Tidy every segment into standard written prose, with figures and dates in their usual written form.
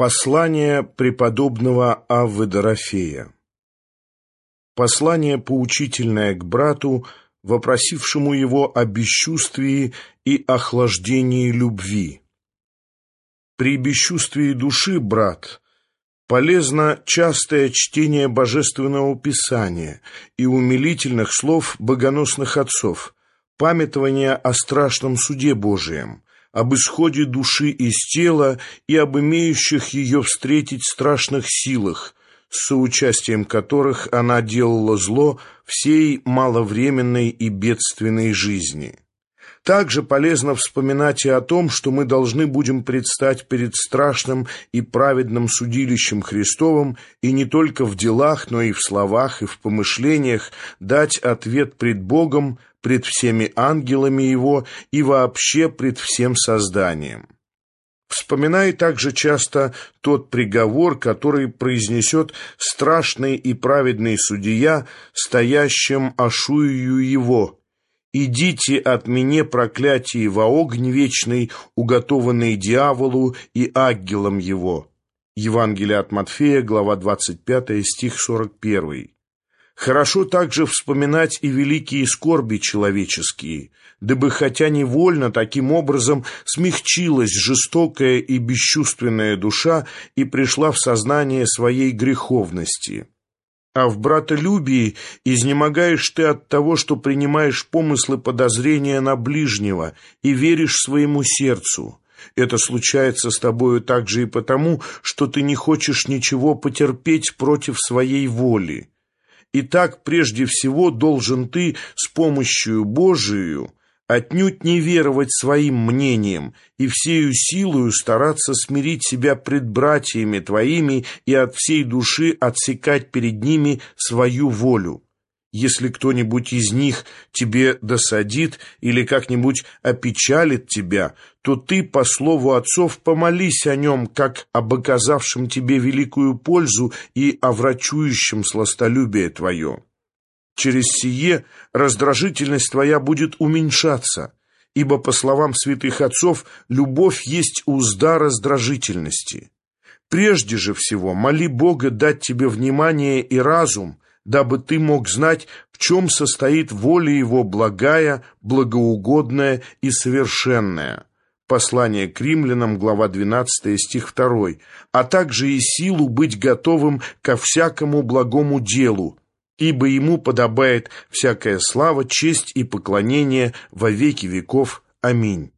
Послание преподобного Аввы Дорофея. Послание поучительное к брату, вопросившему его о бесчувствии и охлаждении любви. При бесчувствии души, брат, полезно частое чтение Божественного Писания и умилительных слов богоносных отцов, памятование о страшном суде Божием, об исходе души из тела и об имеющих ее встретить страшных силах, с соучастием которых она делала зло всей маловременной и бедственной жизни. Также полезно вспоминать и о том, что мы должны будем предстать перед страшным и праведным судилищем Христовым и не только в делах, но и в словах, и в помышлениях дать ответ пред Богом, пред всеми ангелами Его и вообще пред всем созданием. Вспоминай также часто тот приговор, который произнесет страшный и праведный судья, стоящим ошуею его: «Идите от меня, проклятие, во огонь вечный, уготованный дьяволу и ангелам его». Евангелие от Матфея, глава 25, стих 41. Хорошо также вспоминать и великие скорби человеческие, дабы хотя невольно таким образом смягчилась жестокая и бесчувственная душа и пришла в сознание своей греховности. А в братолюбии изнемогаешь ты от того, что принимаешь помыслы подозрения на ближнего и веришь своему сердцу. Это случается с тобою также и потому, что ты не хочешь ничего потерпеть против своей воли. Итак, прежде всего должен ты с помощью Божией отнюдь не веровать своим мнениям и всею силою стараться смирить себя пред братьями твоими и от всей души отсекать перед ними свою волю. Если кто-нибудь из них тебе досадит или как-нибудь опечалит тебя, то ты, по слову отцов, помолись о нем, как об оказавшем тебе великую пользу и о врачующем сластолюбие твое. Через сие раздражительность твоя будет уменьшаться, ибо, по словам святых отцов, любовь есть узда раздражительности. Прежде же всего моли Бога дать тебе внимание и разум, дабы ты мог знать, в чем состоит воля Его благая, благоугодная и совершенная. Послание к римлянам, глава 12, стих 2, а также и силу быть готовым ко всякому благому делу, ибо Ему подобает всякая слава, честь и поклонение во веки веков. Аминь.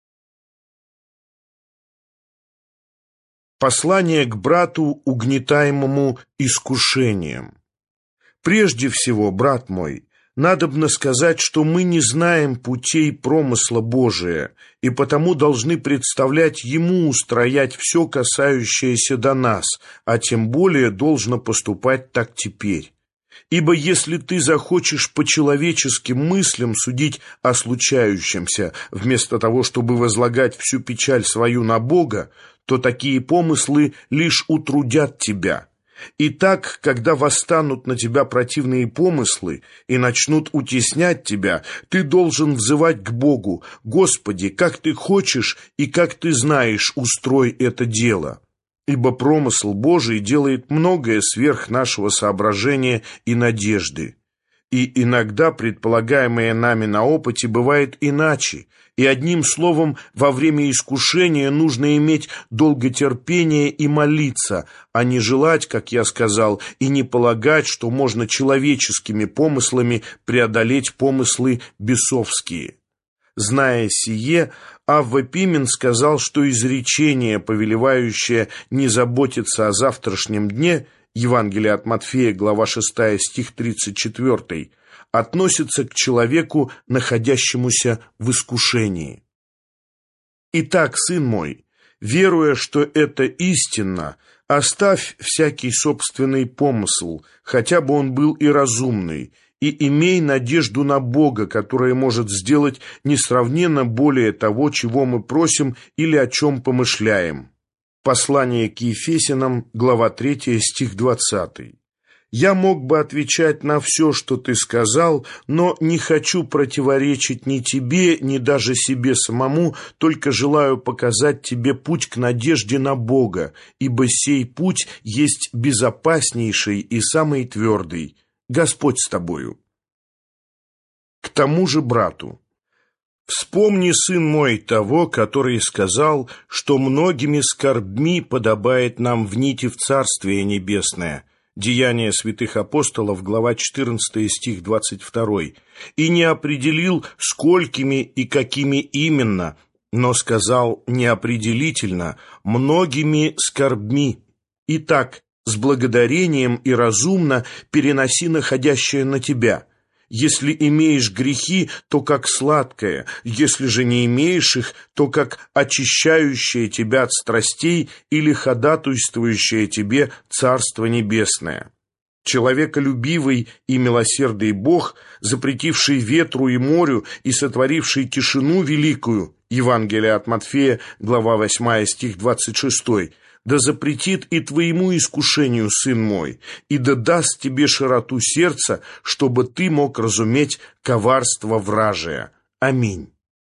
Послание к брату, угнетаемому искушением. Прежде всего, брат мой, надобно сказать, что мы не знаем путей промысла Божия, и потому должны представлять Ему устроять все, касающееся до нас, а тем более должно поступать так теперь. Ибо если ты захочешь по человеческим мыслям судить о случающемся, вместо того, чтобы возлагать всю печаль свою на Бога, то такие помыслы лишь утрудят тебя. Итак, когда восстанут на тебя противные помыслы и начнут утеснять тебя, ты должен взывать к Богу: «Господи, как ты хочешь и как ты знаешь, устрой это дело». Ибо промысл Божий делает многое сверх нашего соображения и надежды. И иногда предполагаемое нами на опыте бывает иначе, и одним словом, во время искушения нужно иметь долготерпение и молиться, а не желать, как я сказал, и не полагать, что можно человеческими помыслами преодолеть помыслы бесовские. Зная сие, Авва Пимен сказал, что изречение, повелевающее не заботиться о завтрашнем дне, Евангелие от Матфея, глава 6, стих 34, относится к человеку, находящемуся в искушении. Итак, сын мой, веруя, что это истинно, оставь всякий собственный помысл, хотя бы он был и разумный, и имей надежду на Бога, который может сделать несравненно более того, чего мы просим или о чем помышляем. Послание к Ефесянам, глава 3, стих 20. Я мог бы отвечать на все, что ты сказал, но не хочу противоречить ни тебе, ни даже себе самому, только желаю показать тебе путь к надежде на Бога, ибо сей путь есть безопаснейший и самый твердый. Господь с тобою. К тому же брату. Вспомни, сын мой, того, который сказал, что многими скорбьми подобает нам внить в Царствие Небесное. Деяния святых апостолов, глава 14, стих 22. И не определил, сколькими и какими именно, но сказал неопределительно, многими скорбьми. Итак, с благодарением и разумно переноси находящее на тебя. Если имеешь грехи, то как сладкое, если же не имеешь их, то как очищающее тебя от страстей или ходатайствующее тебе Царство Небесное. Человеколюбивый и милосердный Бог, запретивший ветру и морю и сотворивший тишину великую, Евангелие от Матфея, глава 8, стих 26, да запретит и твоему искушению, сын мой, и да даст тебе широту сердца, чтобы ты мог разуметь коварство вражие. Аминь.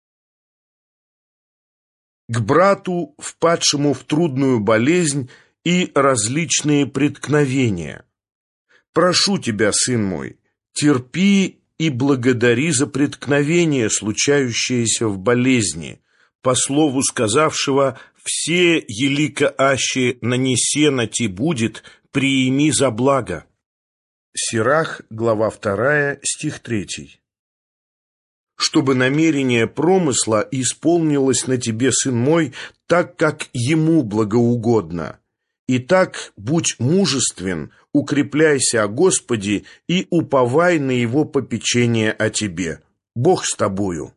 К брату, впадшему в трудную болезнь и различные преткновения. Прошу тебя, сын мой, терпи и благодари за преткновения, случающиеся в болезни, по слову сказавшего: «Все елика аще нанесено ти будет, приими за благо». Сирах, глава 2, стих 3. Чтобы намерение промысла исполнилось на тебе, сын мой, так, как ему благоугодно. Итак, будь мужествен, укрепляйся о Господе и уповай на его попечение о тебе. Бог с тобою.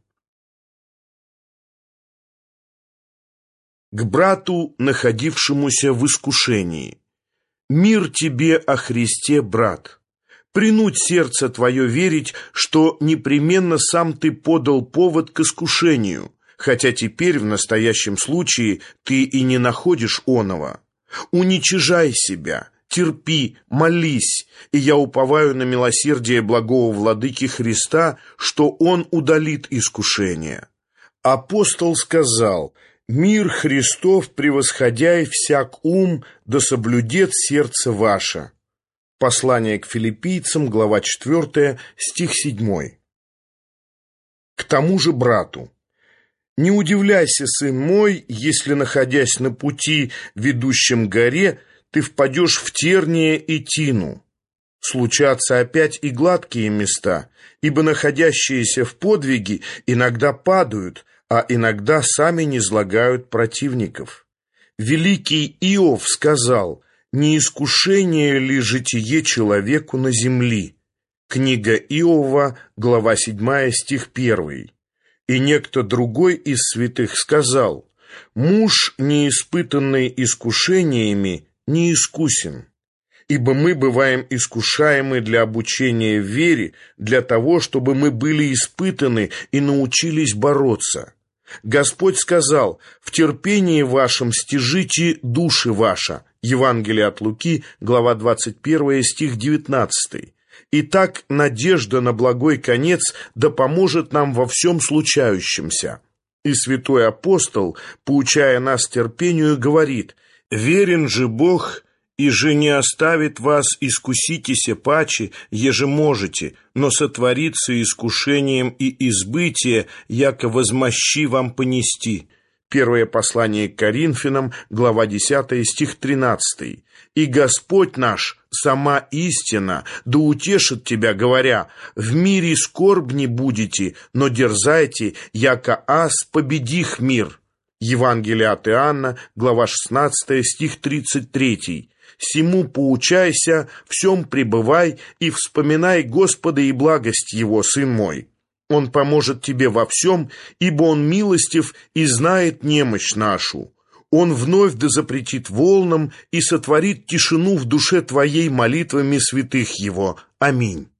К брату, находившемуся в искушении. Мир тебе о Христе, брат. Принудь сердце твое верить, что непременно сам ты подал повод к искушению, хотя теперь в настоящем случае ты и не находишь оного. Уничижай себя, терпи, молись, и я уповаю на милосердие благого владыки Христа, что Он удалит искушение. Апостол сказал: «Мир Христов, превосходяй всяк ум, да соблюдет сердце ваше». Послание к филиппийцам, глава 4, стих 7. К тому же брату. Не удивляйся, сын мой, если, находясь на пути, ведущем к горе, ты впадешь в терние и тину. Случатся опять и гладкие места, ибо находящиеся в подвиге иногда падают, а иногда сами низлагают противников. Великий Иов сказал: «Не искушение ли житие человеку на земли?» Книга Иова, глава 7, стих 1. И некто другой из святых сказал: «Муж, не испытанный искушениями, не искусен». Ибо мы бываем искушаемы для обучения в вере, для того, чтобы мы были испытаны и научились бороться. Господь сказал: «В терпении вашем стяжите души ваша». Евангелие от Луки, глава 21, стих 19. Итак, надежда на благой конец да поможет нам во всем случающемся. И святой апостол, поучая нас терпению, говорит: «Верен же Бог, и же не оставит вас искуситеся паче, еже можете, но сотворится искушением и избытие, яко возмощи вам понести». Первое послание к Коринфянам, глава 10, стих 13. «И Господь наш, сама истина, да утешит тебя, говоря: в мире скорбни будете, но дерзайте, яко аз победих мир». Евангелие от Иоанна, глава 16, стих 33. «Сему поучайся, всем пребывай и вспоминай Господа и благость Его, сын мой. Он поможет тебе во всем, ибо Он милостив и знает немощь нашу. Он вновь да запретит волнам и сотворит тишину в душе твоей молитвами святых Его. Аминь».